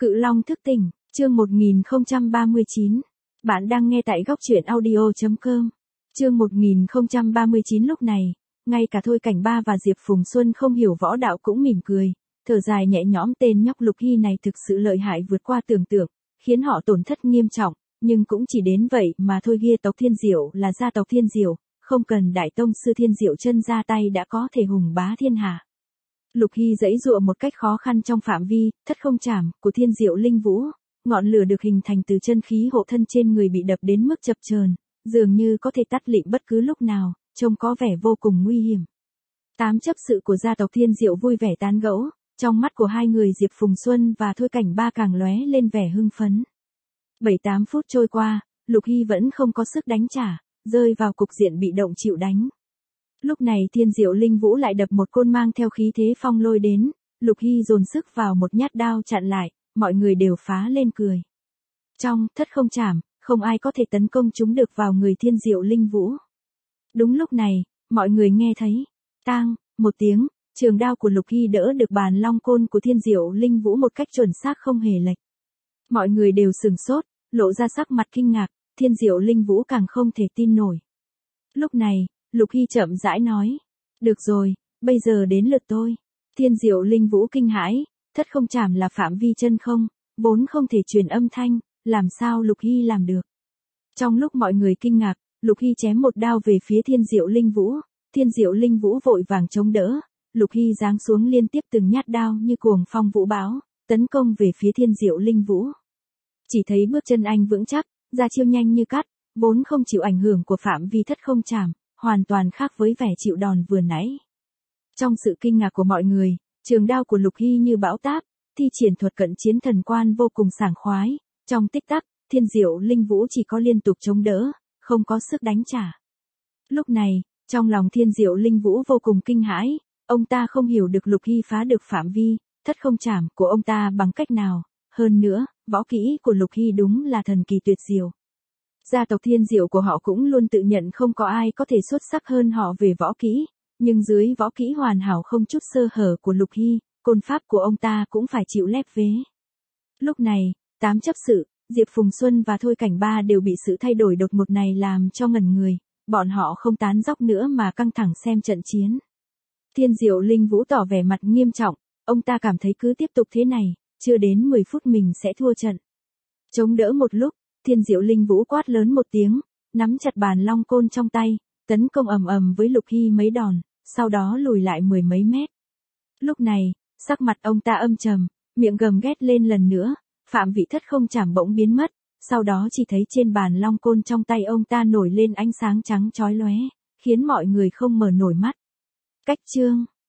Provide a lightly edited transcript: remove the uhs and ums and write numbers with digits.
Cự Long thức tỉnh, chương 1039. Bạn đang nghe tại góc truyện audio.com. Chương 1039 lúc này, ngay cả Thôi Cảnh Ba và Diệp Phùng Xuân không hiểu võ đạo cũng mỉm cười, thở dài nhẹ nhõm, tên nhóc Lục Hy này thực sự lợi hại vượt qua tưởng tượng, khiến họ tổn thất nghiêm trọng, nhưng cũng chỉ đến vậy mà thôi. Gia tộc Thiên Diệu là gia tộc Thiên Diệu, không cần đại tông sư Thiên Diệu chân ra tay đã có thể hùng bá thiên hạ. Lục Hy giãy giụa một cách khó khăn trong phạm vi thất không trảm của Thiên Diệu Linh Vũ, ngọn lửa được hình thành từ chân khí hộ thân trên người bị đập đến mức chập chờn, dường như có thể tắt lịm bất cứ lúc nào, trông có vẻ vô cùng nguy hiểm. Tám chấp sự của gia tộc Thiên Diệu vui vẻ tán gẫu, trong mắt của hai người Diệp Phùng Xuân và Thôi Cảnh Ba càng lóe lên vẻ hưng phấn. 7-8 phút trôi qua, Lục Hy vẫn không có sức đánh trả, rơi vào cục diện bị động chịu đánh. Lúc này Thiên Diệu Linh Vũ lại đập một côn mang theo khí thế phong lôi đến, Lục Hy dồn sức vào một nhát đao chặn lại, mọi người đều phá lên cười. Trong thất không trảm, không ai có thể tấn công chúng được vào người Thiên Diệu Linh Vũ. Đúng lúc này, mọi người nghe thấy, tang, một tiếng, trường đao của Lục Hy đỡ được bàn long côn của Thiên Diệu Linh Vũ một cách chuẩn xác không hề lệch. Mọi người đều sửng sốt, lộ ra sắc mặt kinh ngạc, Thiên Diệu Linh Vũ càng không thể tin nổi. Lúc này, Lục Hy chậm rãi nói, được rồi, bây giờ đến lượt tôi. Thiên Diệu Linh Vũ kinh hãi, thất không trảm là phạm vi chân không, vốn không thể truyền âm thanh, làm sao Lục Hy làm được. Trong lúc mọi người kinh ngạc, Lục Hy chém một đao về phía Thiên Diệu Linh Vũ, Thiên Diệu Linh Vũ vội vàng chống đỡ, Lục Hy giáng xuống liên tiếp từng nhát đao như cuồng phong vũ bão, tấn công về phía Thiên Diệu Linh Vũ. Chỉ thấy bước chân anh vững chắc, ra chiêu nhanh như cắt, vốn không chịu ảnh hưởng của phạm vi thất không trảm, hoàn toàn khác với vẻ chịu đòn vừa nãy. Trong sự kinh ngạc của mọi người, trường đao của Lục Hy như bão táp, thi triển thuật cận chiến thần quan vô cùng sảng khoái, trong tích tắc, Thiên Diệu Linh Vũ chỉ có liên tục chống đỡ, không có sức đánh trả. Lúc này, trong lòng Thiên Diệu Linh Vũ vô cùng kinh hãi, ông ta không hiểu được Lục Hy phá được phạm vi thất không trảm của ông ta bằng cách nào, hơn nữa, võ kỹ của Lục Hy đúng là thần kỳ tuyệt diệu. Gia tộc Thiên Diệu của họ cũng luôn tự nhận không có ai có thể xuất sắc hơn họ về võ kỹ, nhưng dưới võ kỹ hoàn hảo không chút sơ hở của Lục Hy, côn pháp của ông ta cũng phải chịu lép vế. Lúc này, tám chấp sự, Diệp Phùng Xuân và Thôi Cảnh Ba đều bị sự thay đổi đột ngột này làm cho ngẩn người, bọn họ không tán dóc nữa mà căng thẳng xem trận chiến. Thiên Diệu Linh Vũ tỏ vẻ mặt nghiêm trọng, ông ta cảm thấy cứ tiếp tục thế này, chưa đến 10 phút mình sẽ thua trận. Chống đỡ một lúc, Thiên Diệu Linh Vũ quát lớn một tiếng, nắm chặt bàn long côn trong tay, tấn công ầm ầm với Lục Hy mấy đòn, sau đó lùi lại 10 mấy mét. Lúc này, sắc mặt ông ta âm trầm, miệng gầm ghét lên lần nữa, phạm vị thất không trảm bỗng biến mất, sau đó chỉ thấy trên bàn long côn trong tay ông ta nổi lên ánh sáng trắng chói lóe, khiến mọi người không mở nổi mắt. Cách chương